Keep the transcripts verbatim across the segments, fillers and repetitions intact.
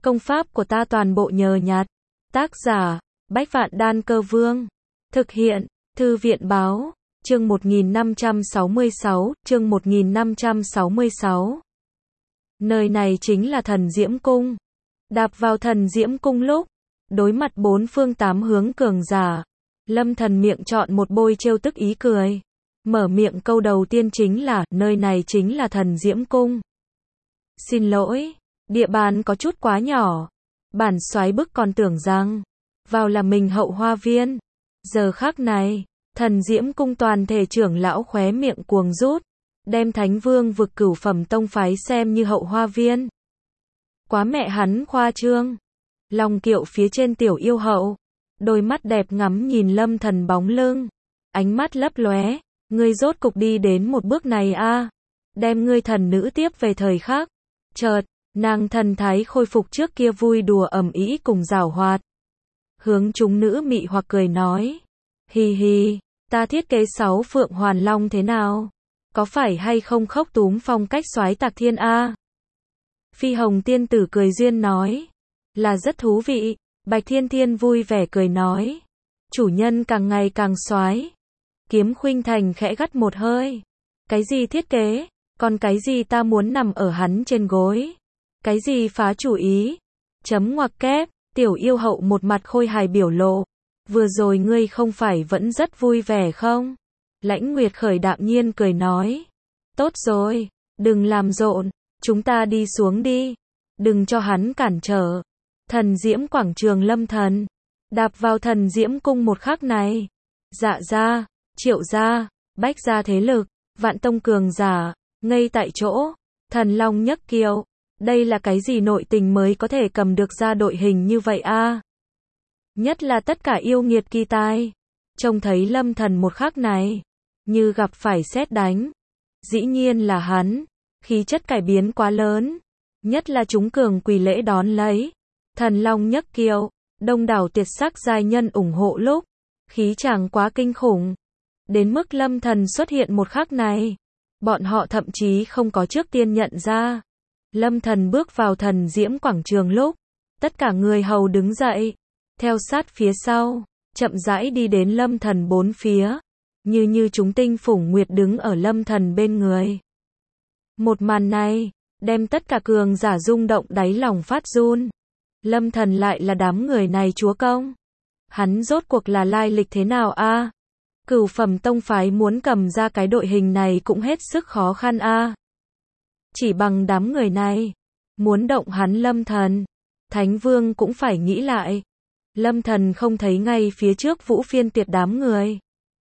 Công pháp của ta toàn bộ nhờ nhặt. Tác giả, Bách Vạn Đan Cơ Vương. Thực hiện, Thư viện Báo. Chương một nghìn năm trăm sáu mươi sáu, chương một nghìn năm trăm sáu mươi sáu. Nơi này chính là Thần Diễm Cung. Đạp vào Thần Diễm Cung lúc, đối mặt bốn phương tám hướng cường giả, Lâm Thần miệng chọn một bôi trêu tức ý cười. Mở miệng câu đầu tiên chính là, nơi này chính là Thần Diễm Cung. Xin lỗi, địa bàn có chút quá nhỏ. Bản soái bức còn tưởng rằng, vào là mình hậu hoa viên. Giờ khắc này, Thần Diễm Cung toàn thể trưởng lão khóe miệng cuồng rút, đem Thánh Vương vực Cửu Phẩm tông phái xem như hậu hoa viên. Quá mẹ hắn khoa trương. Long kiệu phía trên tiểu yêu hậu, đôi mắt đẹp ngắm nhìn Lâm Thần bóng lưng, ánh mắt lấp lóe, ngươi rốt cục đi đến một bước này a, đem ngươi thần nữ tiếp về thời khắc. Chợt, nàng thần thái khôi phục trước kia vui đùa ầm ĩ cùng giảo hoạt. Hướng chúng nữ mị hoặc cười nói, hi hi, ta thiết kế sáu phượng hoàn long thế nào? Có phải hay không khốc túm phong cách soái tạc thiên a? Phi Hồng tiên tử cười duyên nói, là rất thú vị. Bạch Thiên Thiên vui vẻ cười nói, chủ nhân càng ngày càng soái. Kiếm Khuynh Thành khẽ gắt một hơi, cái gì thiết kế, còn cái gì ta muốn nằm ở hắn trên gối, cái gì phá chủ ý. Chấm ngoặc kép, tiểu yêu hậu một mặt khôi hài biểu lộ, vừa rồi ngươi không phải vẫn rất vui vẻ không? Lãnh Nguyệt Khởi đạm nhiên cười nói, tốt rồi, đừng làm rộn, chúng ta đi xuống đi, đừng cho hắn cản trở. Thần Diễm quảng trường Lâm Thần, đạp vào Thần Diễm Cung một khắc này, Dạ gia, Triệu gia, Bách gia thế lực, vạn tông cường giả, ngây tại chỗ. Thần Long nhấc kiệu, đây là cái gì nội tình mới có thể cầm được ra đội hình như vậy a? Nhất là tất cả yêu nghiệt kỳ tai, trông thấy Lâm Thần một khắc này, như gặp phải sét đánh. Dĩ nhiên là hắn, khí chất cải biến quá lớn, nhất là chúng cường quỳ lễ đón lấy. Thần Long nhấc kiệu, đông đảo tuyệt sắc giai nhân ủng hộ lúc, khí chàng quá kinh khủng. Đến mức Lâm Thần xuất hiện một khắc này, bọn họ thậm chí không có trước tiên nhận ra. Lâm Thần bước vào Thần Diễm quảng trường lúc, tất cả người hầu đứng dậy, theo sát phía sau, chậm rãi đi đến Lâm Thần bốn phía, như như chúng tinh phủng nguyệt đứng ở Lâm Thần bên người. Một màn này, đem tất cả cường giả rung động đáy lòng phát run. Lâm Thần lại là đám người này chúa công. Hắn rốt cuộc là lai lịch thế nào a? Cửu Phẩm tông phái muốn cầm ra cái đội hình này cũng hết sức khó khăn a. Chỉ bằng đám người này, muốn động hắn Lâm Thần, Thánh Vương cũng phải nghĩ lại. Lâm Thần không thấy ngay phía trước Vũ Phiên Tiệt đám người.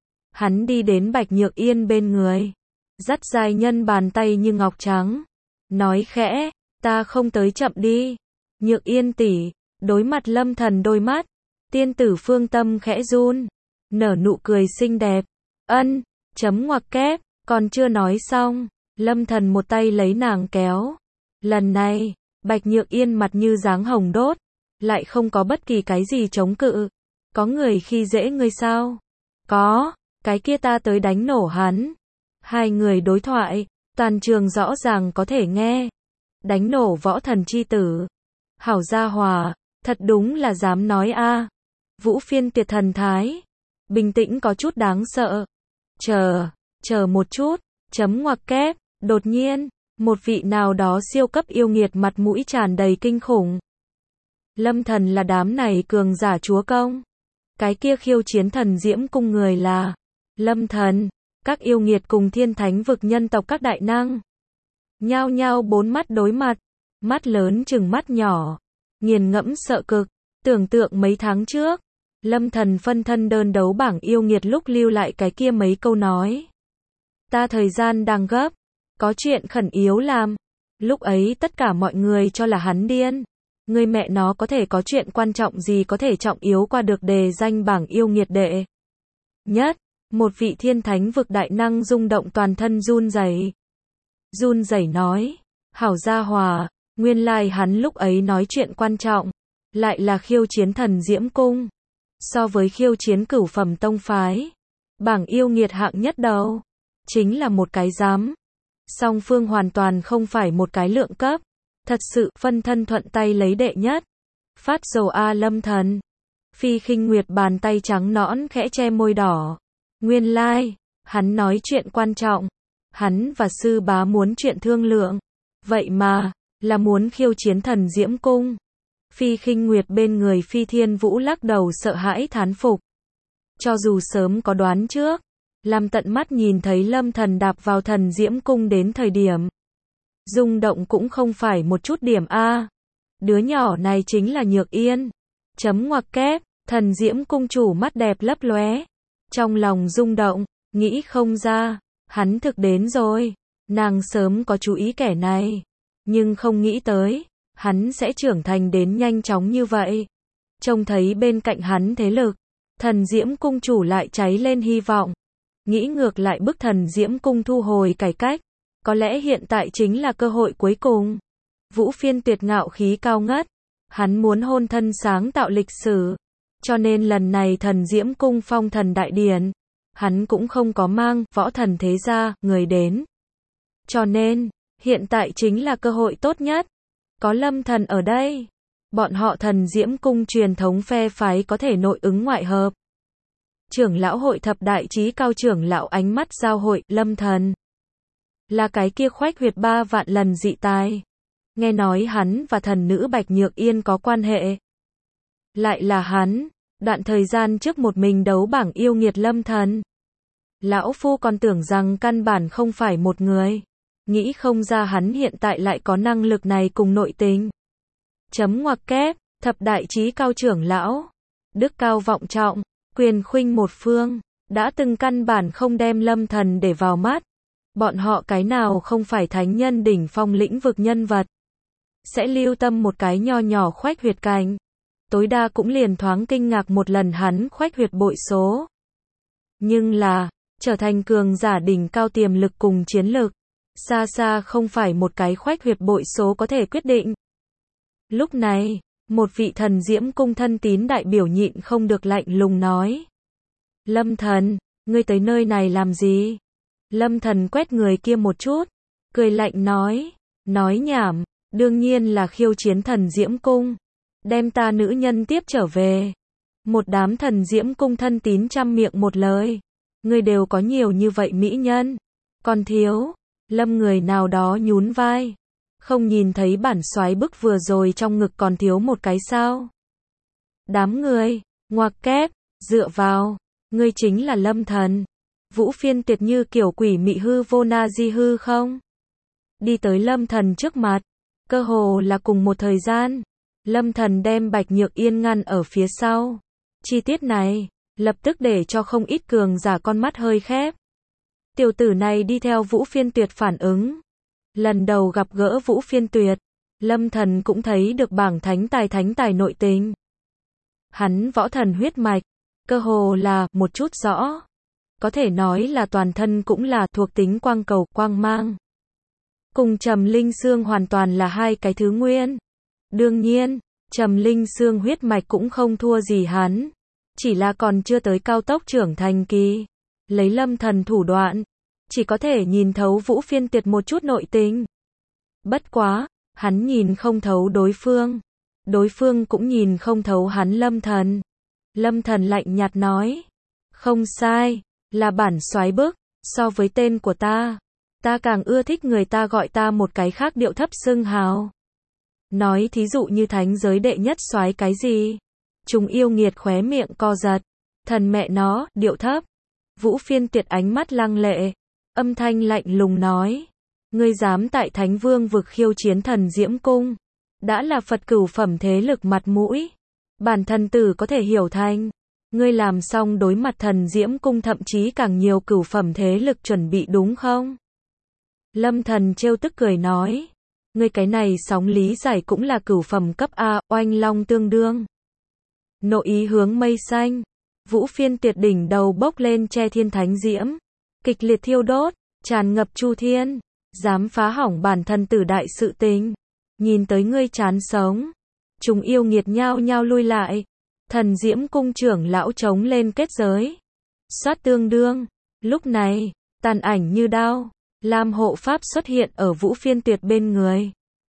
Hắn đi đến Bạch Nhược Yên bên người, dắt giai nhân bàn tay như ngọc trắng, nói khẽ, ta không tới chậm đi. Nhược Yên tỷ, đối mặt Lâm Thần đôi mắt, tiên tử phương tâm khẽ run, nở nụ cười xinh đẹp. Ân, chấm ngoặc kép, còn chưa nói xong, Lâm Thần một tay lấy nàng kéo. Lần này, Bạch Nhược Yên mặt như dáng hồng đốt, lại không có bất kỳ cái gì chống cự. Có người khi dễ ngươi sao? Có, cái kia ta tới đánh nổ hắn. Hai người đối thoại, toàn trường rõ ràng có thể nghe. Đánh nổ võ thần chi tử. Hảo gia hòa, thật đúng là dám nói a. Vũ Phiên Tiệt thần thái, bình tĩnh có chút đáng sợ. Chờ, chờ một chút, chấm ngoặc kép, đột nhiên, một vị nào đó siêu cấp yêu nghiệt mặt mũi tràn đầy kinh khủng. Lâm Thần là đám này cường giả chúa công. Cái kia khiêu chiến Thần Diễm Cung người là Lâm Thần, các yêu nghiệt cùng thiên thánh vực nhân tộc các đại năng. Nhao nhao bốn mắt đối mặt. Mắt lớn chừng mắt nhỏ, nghiền ngẫm sợ cực. Tưởng tượng mấy tháng trước, Lâm Thần phân thân đơn đấu bảng yêu nghiệt lúc lưu lại cái kia mấy câu nói. Ta thời gian đang gấp, có chuyện khẩn yếu làm. Lúc ấy tất cả mọi người cho là hắn điên. Người mẹ nó có thể có chuyện quan trọng gì có thể trọng yếu qua được đề danh bảng yêu nghiệt đệ nhất. Một vị thiên thánh vực đại năng rung động toàn thân run rẩy. Run rẩy nói, hảo gia hòa. Nguyên lai like hắn lúc ấy nói chuyện quan trọng, lại là khiêu chiến Thần Diễm Cung. So với khiêu chiến Cửu Phẩm tông phái, bảng yêu nghiệt hạng nhất đầu, chính là một cái giám. Song phương hoàn toàn không phải một cái lượng cấp. Thật sự, phân thân thuận tay lấy đệ nhất. Phát dầu a Lâm Thần. Phi Khinh Nguyệt bàn tay trắng nõn khẽ che môi đỏ. Nguyên lai, like, hắn nói chuyện quan trọng. Hắn và sư bá muốn chuyện thương lượng. Vậy mà, là muốn khiêu chiến Thần Diễm Cung. Phi Khinh Nguyệt bên người Phi Thiên Vũ lắc đầu sợ hãi thán phục. Cho dù sớm có đoán trước, làm tận mắt nhìn thấy Lâm Thần đạp vào Thần Diễm Cung đến thời điểm. Rung động cũng không phải một chút điểm A. Đứa nhỏ này chính là Nhược Yên. Chấm ngoặc kép, Thần Diễm Cung chủ mắt đẹp lấp lóe. Trong lòng rung động, nghĩ không ra, hắn thực đến rồi. Nàng sớm có chú ý kẻ này, nhưng không nghĩ tới, hắn sẽ trưởng thành đến nhanh chóng như vậy. Trông thấy bên cạnh hắn thế lực, Thần Diễm Cung chủ lại cháy lên hy vọng. Nghĩ ngược lại bức Thần Diễm Cung thu hồi cải cách. Có lẽ hiện tại chính là cơ hội cuối cùng. Vũ Phiên Tuyệt ngạo khí cao ngất. Hắn muốn hôn thân sáng tạo lịch sử. Cho nên lần này Thần Diễm Cung phong thần đại điển, hắn cũng không có mang võ thần thế gia, người đến. Cho nên, hiện tại chính là cơ hội tốt nhất. Có Lâm Thần ở đây. Bọn họ Thần Diễm Cung truyền thống phe phái có thể nội ứng ngoại hợp. Trưởng lão hội thập đại chí cao trưởng lão ánh mắt giao hội, Lâm Thần. Là cái kia khoách huyệt ba vạn lần dị tài. Nghe nói hắn và thần nữ Bạch Nhược Yên có quan hệ. Lại là hắn, đoạn thời gian trước một mình đấu bảng yêu nghiệt Lâm Thần. Lão Phu còn tưởng rằng căn bản không phải một người. Nghĩ không ra hắn hiện tại lại có năng lực này cùng nội tình. Chấm ngoặc kép, thập đại chí cao trưởng lão. Đức cao vọng trọng, quyền khuynh một phương. Đã từng căn bản không đem Lâm Thần để vào mắt. Bọn họ cái nào không phải thánh nhân đỉnh phong lĩnh vực nhân vật. Sẽ lưu tâm một cái nho nhỏ khoách huyệt cành. Tối đa cũng liền thoáng kinh ngạc một lần hắn khoách huyệt bội số. Nhưng là, trở thành cường giả đỉnh cao tiềm lực cùng chiến lực. Xa xa không phải một cái khoách huyệt bội số có thể quyết định. Lúc này, một vị Thần Diễm Cung thân tín đại biểu nhịn không được lạnh lùng nói. Lâm Thần, ngươi tới nơi này làm gì? Lâm Thần quét người kia một chút, cười lạnh nói, nói nhảm, đương nhiên là khiêu chiến Thần Diễm Cung, đem ta nữ nhân tiếp trở về. Một đám Thần Diễm Cung thân tín trăm miệng một lời, ngươi đều có nhiều như vậy mỹ nhân, còn thiếu, Lâm người nào đó nhún vai, không nhìn thấy bản soái bức vừa rồi trong ngực còn thiếu một cái sao? Đám người, ngoặc kép, dựa vào, ngươi chính là Lâm Thần. Vũ Phiên Tuyệt như kiểu quỷ mị hư vô na di hư không? Đi tới Lâm Thần trước mặt, cơ hồ là cùng một thời gian, Lâm Thần đem Bạch Nhược Yên ngăn ở phía sau. Chi tiết này, lập tức để cho không ít cường giả con mắt hơi khép. Tiểu tử này đi theo Vũ Phiên Tuyệt phản ứng. Lần đầu gặp gỡ Vũ Phiên Tuyệt, Lâm Thần cũng thấy được bảng thánh tài thánh tài nội tình. Hắn võ thần huyết mạch, cơ hồ là một chút rõ. Có thể nói là toàn thân cũng là thuộc tính quang cầu, quang mang. Cùng Trầm Linh Xương hoàn toàn là hai cái thứ nguyên. Đương nhiên, Trầm Linh Xương huyết mạch cũng không thua gì hắn. Chỉ là còn chưa tới cao tốc trưởng thành kỳ. Lấy Lâm Thần thủ đoạn, chỉ có thể nhìn thấu Vũ Phiên Tuyệt một chút nội tình. Bất quá, hắn nhìn không thấu đối phương. Đối phương cũng nhìn không thấu hắn Lâm Thần. Lâm Thần lạnh nhạt nói. Không sai, là bản soái bức, so với tên của ta. Ta càng ưa thích người ta gọi ta một cái khác điệu thấp xưng hào. Nói thí dụ như thánh giới đệ nhất soái cái gì? Chúng yêu nghiệt khóe miệng co giật. Thần mẹ nó, điệu thấp. Vũ Phiên Tuyệt ánh mắt lăng lệ. Âm thanh lạnh lùng nói. Ngươi dám tại Thánh Vương vực khiêu chiến Thần Diễm Cung. Đã là Phật cửu phẩm thế lực mặt mũi. Bản thần tử có thể hiểu thành. Ngươi làm xong đối mặt Thần Diễm Cung thậm chí càng nhiều cửu phẩm thế lực chuẩn bị đúng không? Lâm Thần trêu tức cười nói. Ngươi cái này sóng lý giải cũng là cửu phẩm cấp A, oanh long tương đương. Nội ý hướng mây xanh. Vũ Phiên Tuyệt đỉnh đầu bốc lên che thiên thánh diễm. Kịch liệt thiêu đốt, tràn ngập chu thiên. Dám phá hỏng bản thân tử đại sự tình. Nhìn tới ngươi chán sống. Chúng yêu nghiệt nhao nhao lui lại. Thần Diễm Cung trưởng lão trống lên kết giới. Xoát tương đương. Lúc này, tàn ảnh như đao. Lam hộ pháp xuất hiện ở Vũ Phiên Tuyệt bên người.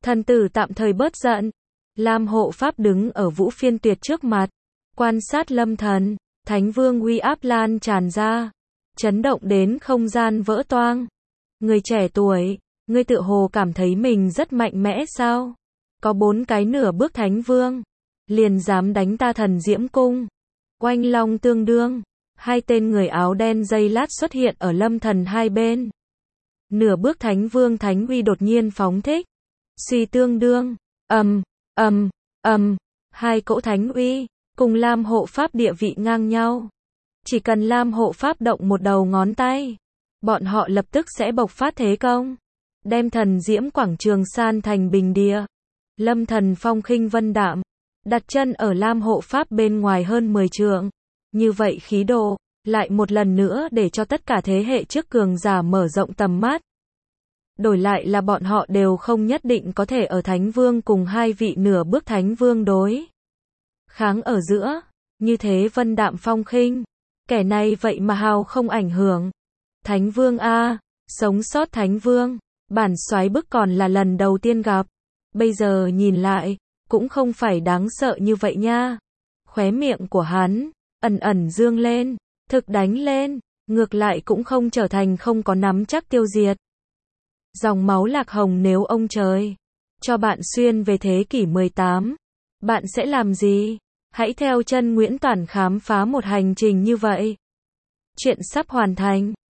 Thần tử tạm thời bớt giận. Lam hộ pháp đứng ở Vũ Phiên Tuyệt trước mặt, quan sát Lâm Thần. Thánh vương uy áp lan tràn ra, chấn động đến không gian vỡ toang. Người trẻ tuổi, ngươi tự hồ cảm thấy mình rất mạnh mẽ sao? Có bốn cái nửa bước thánh vương, liền dám đánh ta Thần Diễm Cung. Oanh long tương đương, hai tên người áo đen giây lát xuất hiện ở Lâm Thần hai bên. Nửa bước thánh vương thánh uy đột nhiên phóng thích, suy tương đương, ầm, ầm, ầm, hai cỗ thánh uy cùng Lam hộ pháp địa vị ngang nhau. Chỉ cần Lam hộ pháp động một đầu ngón tay, bọn họ lập tức sẽ bộc phát thế công, đem Thần Diễm quảng trường san thành bình địa. Lâm Thần phong khinh vân đạm, đặt chân ở Lam hộ pháp bên ngoài hơn mười trượng. Như vậy khí độ, lại một lần nữa để cho tất cả thế hệ trước cường giả mở rộng tầm mắt. Đổi lại là bọn họ đều không nhất định có thể ở Thánh Vương cùng hai vị nửa bước Thánh Vương đối kháng ở giữa, như thế vân đạm phong khinh. Kẻ này vậy mà hào không ảnh hưởng. Thánh Vương a, sống sót Thánh Vương, bản soái bức còn là lần đầu tiên gặp. Bây giờ nhìn lại, cũng không phải đáng sợ như vậy nha. Khóe miệng của hắn ẩn ẩn dương lên, thực đánh lên, ngược lại cũng không trở thành không có nắm chắc tiêu diệt. Dòng máu Lạc Hồng, nếu ông trời cho bạn xuyên về thế kỷ mười tám, bạn sẽ làm gì? Hãy theo chân Nguyễn Toản khám phá một hành trình như vậy. Chuyện sắp hoàn thành.